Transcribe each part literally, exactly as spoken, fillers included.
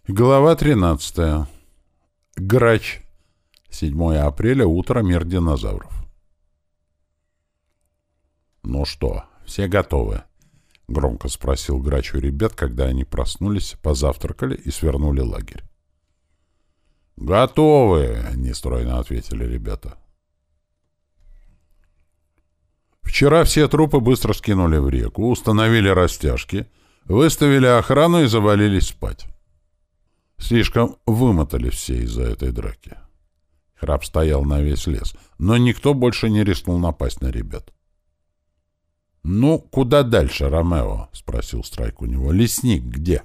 Глава тринадцатая. Грач. седьмое апреля. Утро. Мир динозавров. «Ну что, все готовы?» — громко спросил Грач у ребят, когда они проснулись, позавтракали и свернули лагерь. «Готовы!» — нестройно ответили ребята. Вчера все трупы быстро скинули в реку, установили растяжки, выставили охрану и завалились спать. Слишком вымотали все из-за этой драки. Храп стоял на весь лес, но никто больше не рискнул напасть на ребят. «Ну, куда дальше, Ромео?» — спросил Страйк у него. «Лесник где?»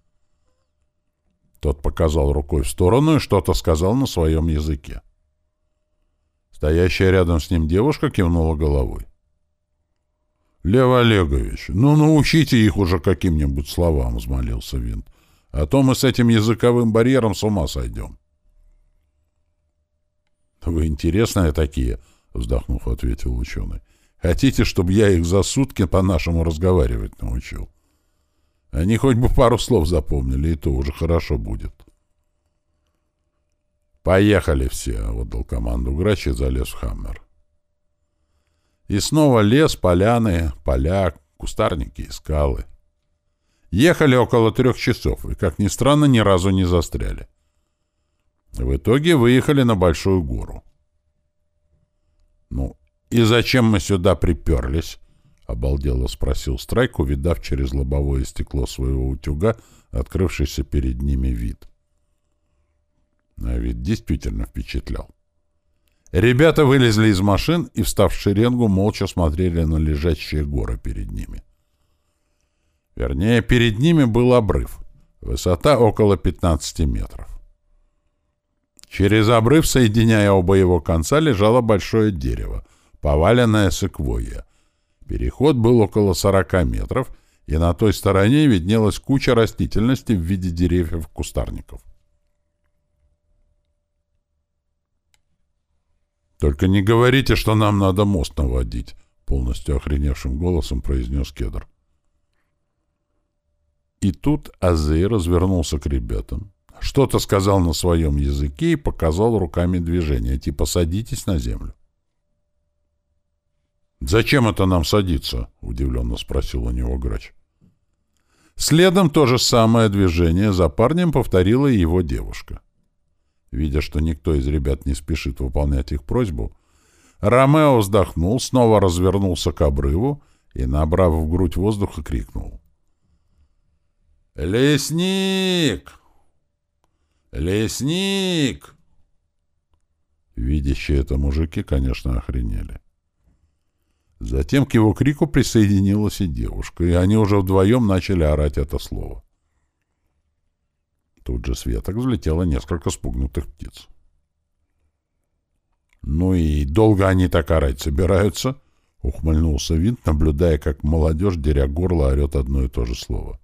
Тот показал рукой в сторону и что-то сказал на своем языке. Стоящая рядом с ним девушка кивнула головой. «Лев Олегович, ну научите их уже каким-нибудь словам», — взмолился Винт. «А то мы с этим языковым барьером с ума сойдем». «Вы интересные такие», — вздохнув, ответил ученый. «Хотите, чтобы я их за сутки по-нашему разговаривать научил? Они хоть бы пару слов запомнили, и то уже хорошо будет». «Поехали все», — отдал команду Грач и залез в Хаммер. И снова лес, поляны, поля, кустарники и скалы. Ехали около трех часов, и, как ни странно, ни разу не застряли. В итоге выехали на большую гору. «Ну, и зачем мы сюда приперлись?» — обалдело спросил Страйк, увидав через лобовое стекло своего утюга открывшийся перед ними вид. А вид действительно впечатлял. Ребята вылезли из машин и, встав в шеренгу, молча смотрели на лежащие горы перед ними. Вернее, перед ними был обрыв. Высота около пятнадцати метров. Через обрыв, соединяя оба его конца, лежало большое дерево, поваленное секвойя. Переход был около сорока метров, и на той стороне виднелась куча растительности в виде деревьев и кустарников. «Только не говорите, что нам надо мост наводить», — полностью охреневшим голосом произнес Кедр. И тут Азей развернулся к ребятам, что-то сказал на своем языке и показал руками движение, типа «садитесь на землю». «Зачем это нам садиться?» — удивленно спросил у него Грач. Следом то же самое движение за парнем повторила и его девушка. Видя, что никто из ребят не спешит выполнять их просьбу, Ромео вздохнул, снова развернулся к обрыву и, набрав в грудь воздуха, крикнул. «Лесник! Лесник!» Видящие это мужики, конечно, охренели. Затем к его крику присоединилась и девушка, и они уже вдвоем начали орать это слово. Тут же с веток взлетело несколько спугнутых птиц. «Ну и долго они так орать собираются?» — ухмыльнулся Винт, наблюдая, как молодежь, деря горло, орет одно и то же слово.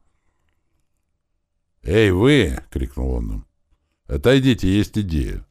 «Эй, вы!» — крикнул он им. «Отойдите, есть идея!»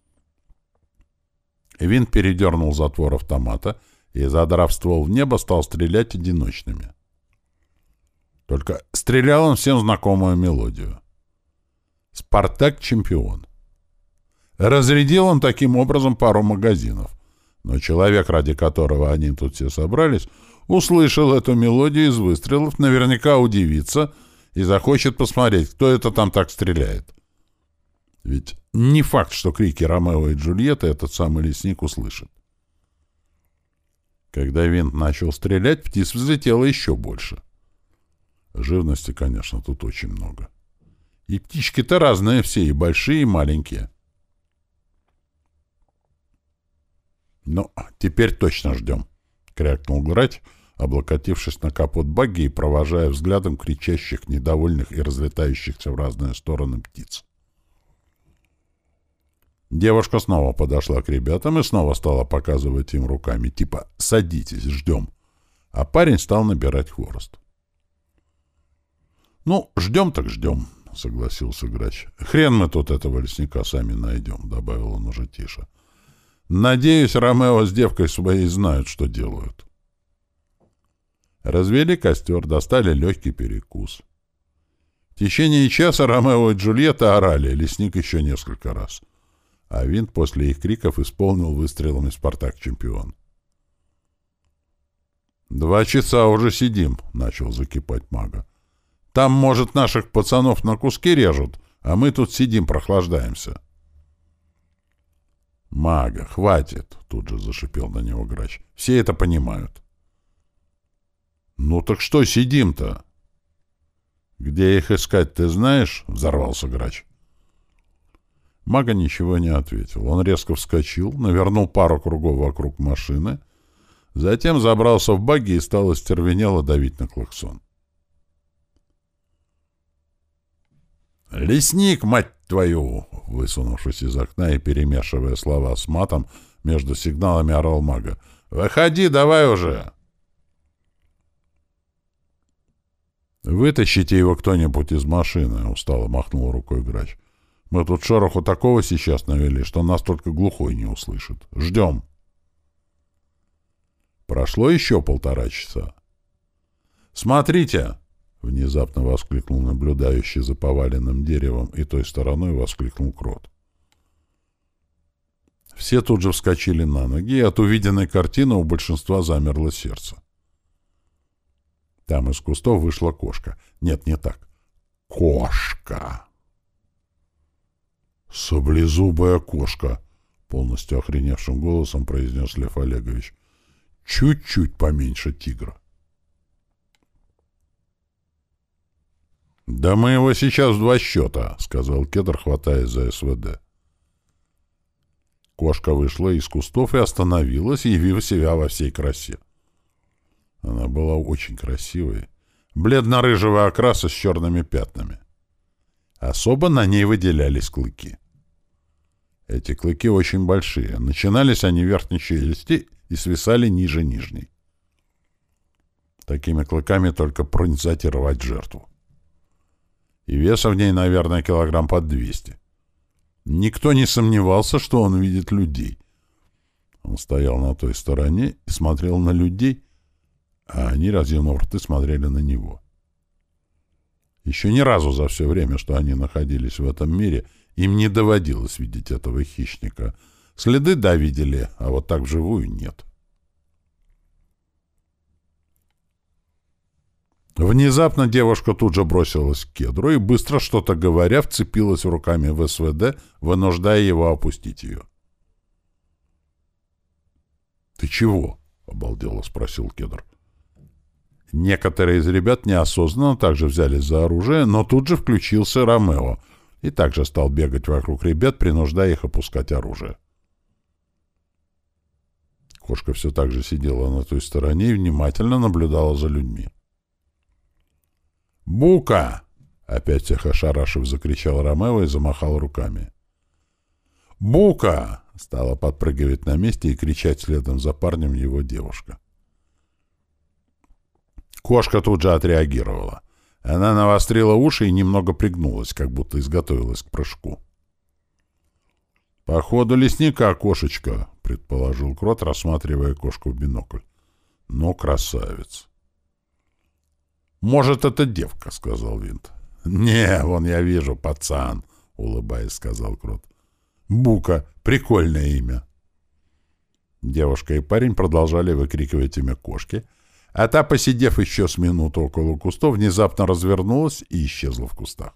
Винт передернул затвор автомата и, задрав ствол в небо, стал стрелять одиночными. Только стрелял он всем знакомую мелодию. «Спартак — чемпион». Разрядил он таким образом пару магазинов, но человек, ради которого они тут все собрались, услышал эту мелодию из выстрелов, наверняка удивится и захочет посмотреть, кто это там так стреляет. Ведь не факт, что крики Ромео и Джульетты этот самый лесник услышит. Когда Винт начал стрелять, птиц взлетело еще больше. Живности, конечно, тут очень много. И птички-то разные все, и большие, и маленькие. «Ну, теперь точно ждем», — крякнул Грач, облокотившись на капот багги и провожая взглядом кричащих, недовольных и разлетающихся в разные стороны птиц. Девушка снова подошла к ребятам и снова стала показывать им руками, типа «садитесь, ждем», а парень стал набирать хворост. «Ну, ждем так ждем», — согласился Грач. «Хрен мы тут этого лесника сами найдем», — добавил он уже тише. «Надеюсь, Ромео с девкой своей знают, что делают». Развели костер, достали легкий перекус. В течение часа Ромео и Джульетта орали, лесник еще несколько раз. А винт после их криков исполнил выстрелами «Спартак-чемпион». «Два часа уже сидим», — начал закипать Мага. «Там, может, наших пацанов на куски режут, а мы тут сидим, прохлаждаемся». «Мага, хватит!» — тут же зашипел на него Грач. «Все это понимают». «Ну так что сидим-то?» «Где их искать, ты знаешь?» — взорвался Грач. Мага ничего не ответил. Он резко вскочил, навернул пару кругов вокруг машины, затем забрался в багги и стал остервенело давить на клаксон. «Лесник, мать твою!» — высунувшись из окна и перемешивая слова с матом, между сигналами орал Мага. «Выходи, давай уже!» «Вытащите его кто-нибудь из машины!» — устало махнул рукой Грач. «Мы тут шороху такого сейчас навели, что нас только глухой не услышит. Ждем!» Прошло еще полтора часа. «Смотрите!» — внезапно воскликнул наблюдающий за поваленным деревом, и той стороной воскликнул Крот. Все тут же вскочили на ноги, и от увиденной картины у большинства замерло сердце. Там из кустов вышла кошка. Нет, не так. Кошка! «Саблезубая кошка!» — полностью охреневшим голосом произнес Лев Олегович. «Чуть-чуть поменьше тигра». «Да мы его сейчас в два счета», — сказал Кедр, хватаясь за СВД. Кошка вышла из кустов и остановилась, явив себя во всей красе. Она была очень красивой, бледно-рыжего окраса с черными пятнами. Особо на ней выделялись клыки. Эти клыки очень большие. Начинались они в верхней челюсти и свисали ниже нижней. Такими клыками только пронзать и рвать жертву. И веса в ней, наверное, килограмм под двести. Никто не сомневался, что он видит людей. Он стоял на той стороне и смотрел на людей, а они, разъянув рты, смотрели на него. Еще ни разу за все время, что они находились в этом мире, им не доводилось видеть этого хищника. Следы, да, видели, а вот так вживую нет. Внезапно девушка тут же бросилась к Кедру и, быстро что-то говоря, вцепилась руками в СВД, вынуждая его опустить ее. «Ты чего?» — обалдело спросил Кедр. Некоторые из ребят неосознанно также взялись за оружие, но тут же включился Ромео и также стал бегать вокруг ребят, принуждая их опускать оружие. Кошка все так же сидела на той стороне и внимательно наблюдала за людьми. «Бука!» — опять всех ошарашив, закричал Ромео и замахал руками. «Бука!» — стала подпрыгивать на месте и кричать следом за парнем его девушка. Кошка тут же отреагировала. Она навострила уши и немного пригнулась, как будто изготовилась к прыжку. «Походу лесника кошечка», — предположил Крот, рассматривая кошку в бинокль. «Ну, красавец». «Может, это девка», — сказал Винт. «Не, вон я вижу, пацан», — улыбаясь, сказал Крот. «Бука, прикольное имя». Девушка и парень продолжали выкрикивать имя кошки, а та, посидев еще с минуту около кустов, внезапно развернулась и исчезла в кустах.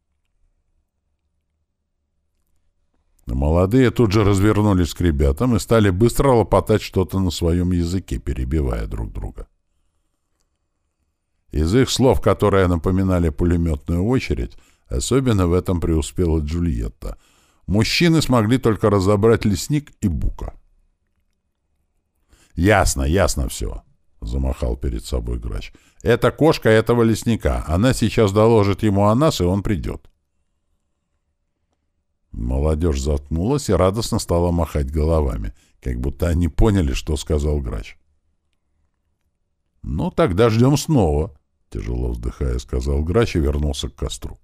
Молодые тут же развернулись к ребятам и стали быстро лопотать что-то на своем языке, перебивая друг друга. Из их слов, которые напоминали пулеметную очередь, особенно в этом преуспела Джульетта, мужчины смогли только разобрать лесник и Бука. «Ясно, ясно все», — замахал перед собой Грач. «Это кошка этого лесника. Она сейчас доложит ему о нас, и он придет». Молодежь заткнулась и радостно стала махать головами, как будто они поняли, что сказал Грач. «Ну, тогда ждем снова», — тяжело вздыхая, сказал Грач и вернулся к костру.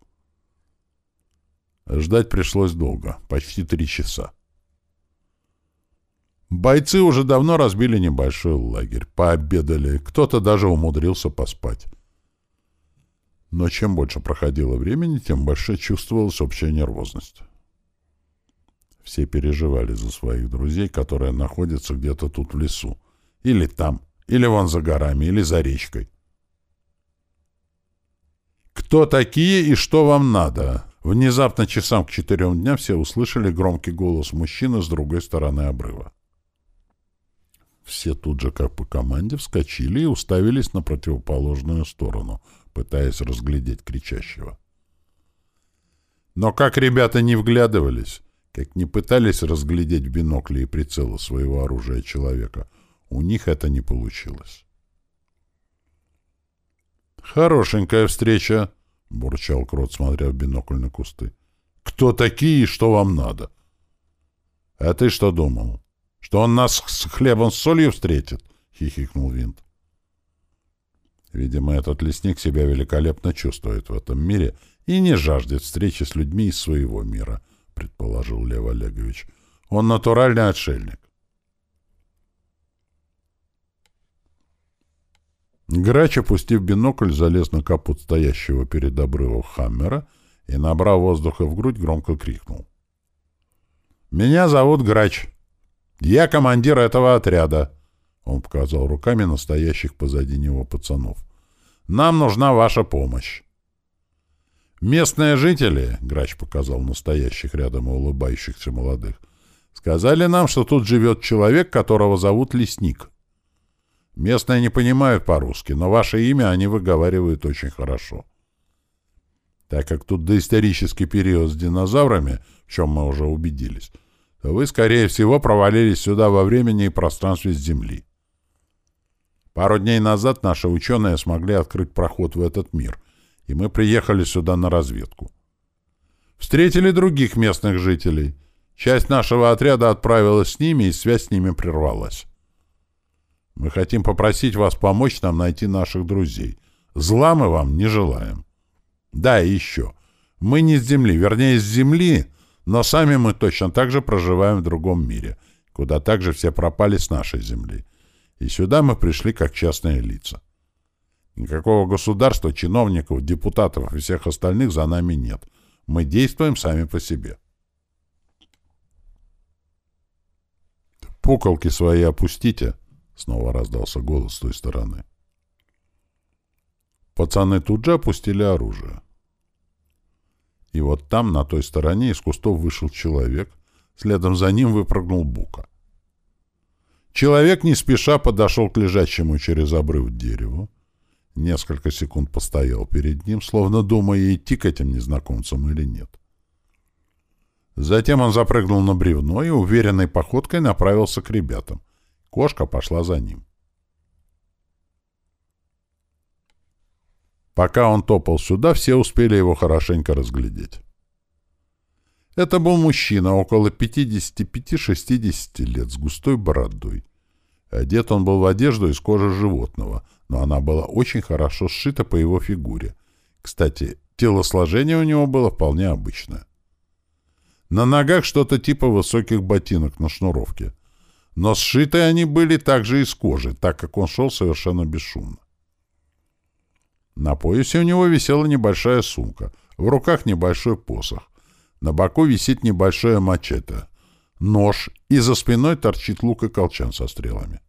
Ждать пришлось долго, почти три часа. Бойцы уже давно разбили небольшой лагерь, пообедали, кто-то даже умудрился поспать. Но чем больше проходило времени, тем больше чувствовалась общая нервозность. Все переживали за своих друзей, которые находятся где-то тут в лесу. Или там, или вон за горами, или за речкой. «Кто такие и что вам надо?» Внезапно часам к четырем дня все услышали громкий голос мужчины с другой стороны обрыва. Все тут же, как по команде, вскочили и уставились на противоположную сторону, пытаясь разглядеть кричащего. Но как ребята не вглядывались, как не пытались разглядеть в бинокле и прицелы своего оружия человека, у них это не получилось. «Хорошенькая встреча», — бурчал Крот, смотря в бинокль на кусты. «Кто такие и что вам надо?» «А ты что думал? Что он нас с хлебом с солью встретит?» — хихикнул Винт. Видимо, этот лесник себя великолепно чувствует в этом мире и не жаждет встречи с людьми из своего мира, — предположил Лев Олегович. Он натуральный отшельник. Грач, опустив бинокль, залез на капот стоящего перед обрывом Хаммера и, набрав воздуха в грудь, громко крикнул. «Меня зовут Грач. Я командир этого отряда», — он показал руками настоящих позади него пацанов. «Нам нужна ваша помощь». «Местные жители», — Грач показал настоящих рядом и улыбающихся молодых, «сказали нам, что тут живет человек, которого зовут Лесник. Местные не понимают по-русски, но ваше имя они выговаривают очень хорошо. Так как тут доисторический период с динозаврами, в чем мы уже убедились, то вы, скорее всего, провалились сюда во времени и пространстве с Земли. Пару дней назад наши ученые смогли открыть проход в этот мир, и мы приехали сюда на разведку. Встретили других местных жителей. Часть нашего отряда отправилась с ними, и связь с ними прервалась. Мы хотим попросить вас помочь нам найти наших друзей. Зла мы вам не желаем. Да, и еще. Мы не с Земли, вернее, с Земли, но сами мы точно так же проживаем в другом мире, куда также все пропали с нашей Земли. И сюда мы пришли как частные лица. Никакого государства, чиновников, депутатов и всех остальных за нами нет. Мы действуем сами по себе. «Пуколки свои опустите», — снова раздался голос с той стороны. Пацаны тут же опустили оружие. И вот там, на той стороне, из кустов вышел человек, следом за ним выпрыгнул Бука. Человек не спеша подошел к лежащему через обрыв дереву, несколько секунд постоял перед ним, словно думая, идти к этим незнакомцам или нет. Затем он запрыгнул на бревно и уверенной походкой направился к ребятам. Кошка пошла за ним. Пока он топал сюда, все успели его хорошенько разглядеть. Это был мужчина около пятидесяти пяти-шестидесяти лет с густой бородой. Одет он был в одежду из кожи животного, но она была очень хорошо сшита по его фигуре. Кстати, телосложение у него было вполне обычное. На ногах что-то типа высоких ботинок на шнуровке. Но сшиты они были также из кожи, так как он шел совершенно бесшумно. На поясе у него висела небольшая сумка, в руках небольшой посох. На боку висит небольшое мачете, нож, и за спиной торчит лук и колчан со стрелами.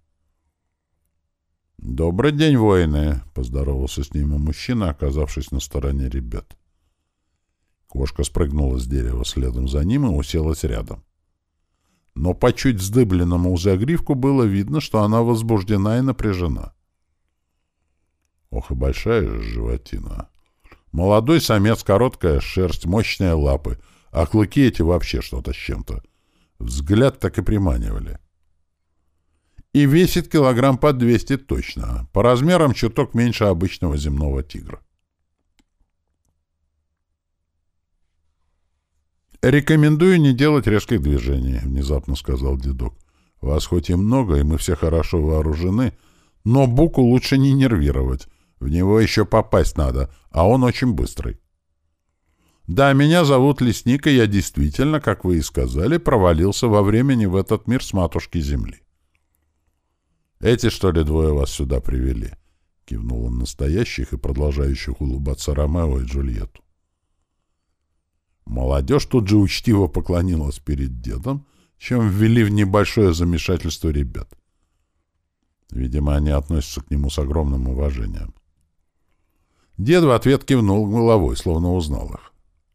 «Добрый день, воины!» — поздоровался с ним мужчина, оказавшись на стороне ребят. Кошка спрыгнула с дерева следом за ним и уселась рядом. Но по чуть вздыбленному загривку было видно, что она возбуждена и напряжена. Ох и большая же животина. Молодой самец, короткая шерсть, мощные лапы, а клыки эти вообще что-то с чем-то. Взгляд так и приманивали. И весит килограмм по двести точно, по размерам чуток меньше обычного земного тигра. «Рекомендую не делать резких движений», — внезапно сказал дедок. «Вас хоть и много, и мы все хорошо вооружены, но Буку лучше не нервировать. В него еще попасть надо, а он очень быстрый. Да, меня зовут Лесник, и я действительно, как вы и сказали, провалился во времени в этот мир с матушки Земли. Эти, что ли, двое вас сюда привели? кивнул он настоящих и продолжающих улыбаться Ромео и Джульетту. Молодежь тут же учтиво поклонилась перед дедом, чем ввели в небольшое замешательство ребят. Видимо, они относятся к нему с огромным уважением. Дед в ответ кивнул головой, словно узнал их.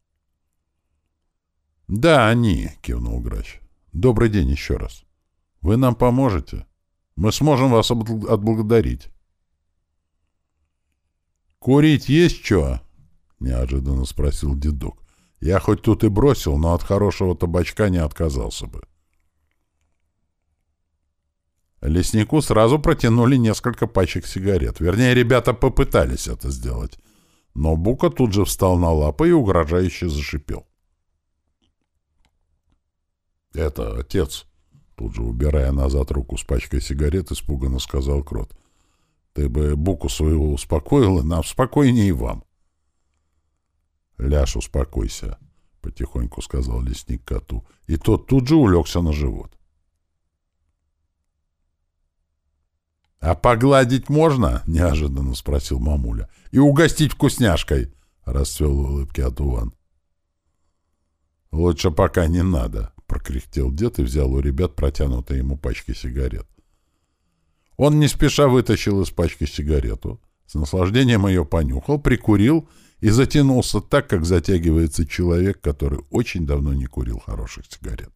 «Да, они», — кивнул Грач. «Добрый день еще раз. Вы нам поможете? Мы сможем вас отблагодарить». «Курить есть что?» — неожиданно спросил дедок. «Я хоть тут и бросил, но от хорошего табачка не отказался бы». Леснику сразу протянули несколько пачек сигарет. Вернее, ребята попытались это сделать. Но Бука тут же встал на лапы и угрожающе зашипел. «Это, отец!» Тут же, убирая назад руку с пачкой сигарет, испуганно сказал Крот. «Ты бы Буку своего успокоил, и нам спокойнее и вам». «Ляш, успокойся», — потихоньку сказал лесник коту. И тот тут же улегся на живот. «А погладить можно?» — неожиданно спросил мамуля. «И угостить вкусняшкой!» — расцвел в улыбке Атуван. «Лучше пока не надо», — прокряхтел дед и взял у ребят протянутые ему пачки сигарет. Он не спеша вытащил из пачки сигарету, с наслаждением ее понюхал, прикурил и затянулся так, как затягивается человек, который очень давно не курил хороших сигарет.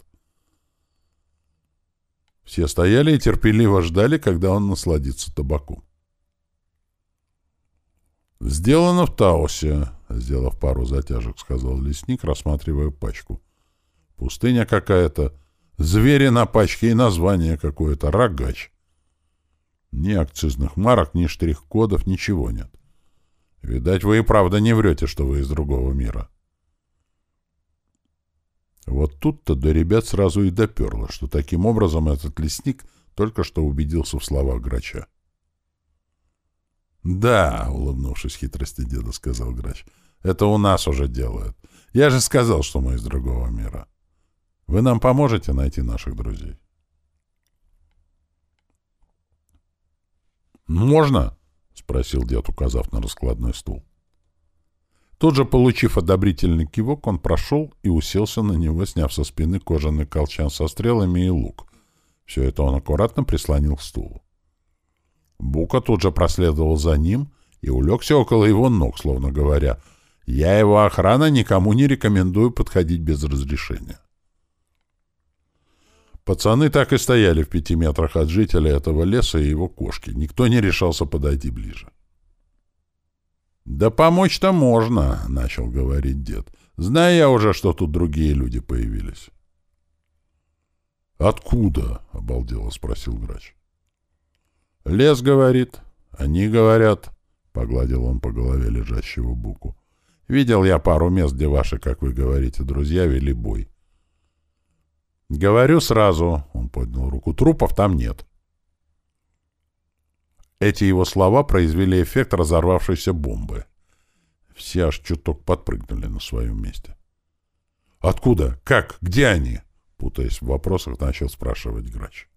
Все стояли и терпеливо ждали, когда он насладится табаком. «Сделано в Таосе», — сделав пару затяжек, сказал лесник, рассматривая пачку. «Пустыня какая-то, звери на пачке и название какое-то, рогач. Ни акцизных марок, ни штрих-кодов, ничего нет. Видать, вы и правда не врете, что вы из другого мира». Вот тут-то до ребят сразу и доперло, что таким образом этот лесник только что убедился в словах Грача. «Да», — улыбнувшись хитрости деда, сказал Грач, — «это у нас уже делают. Я же сказал, что мы из другого мира. Вы нам поможете найти наших друзей?» «Можно?» — спросил дед, указав на раскладной стул. Тут же, получив одобрительный кивок, он прошел и уселся на него, сняв со спины кожаный колчан со стрелами и лук. Все это он аккуратно прислонил к стулу. Бука тут же проследовал за ним и улегся около его ног, словно говоря: «Я его охрана, никому не рекомендую подходить без разрешения». Пацаны так и стояли в пяти метрах от жителя этого леса и его кошки. Никто не решался подойти ближе. «Да помочь-то можно», — начал говорить дед. «Знаю я уже, что тут другие люди появились». «Откуда?» — обалдело спросил Грач. «Лес говорит. Они говорят», — погладил он по голове лежащего Буку. «Видел я пару мест, где ваши, как вы говорите, друзья вели бой. Говорю сразу», — он поднял руку, — «трупов там нет». Эти его слова произвели эффект разорвавшейся бомбы. Все аж чуток подпрыгнули на своем месте. «Откуда? Как? Где они?» Путаясь в вопросах, начал спрашивать Грач.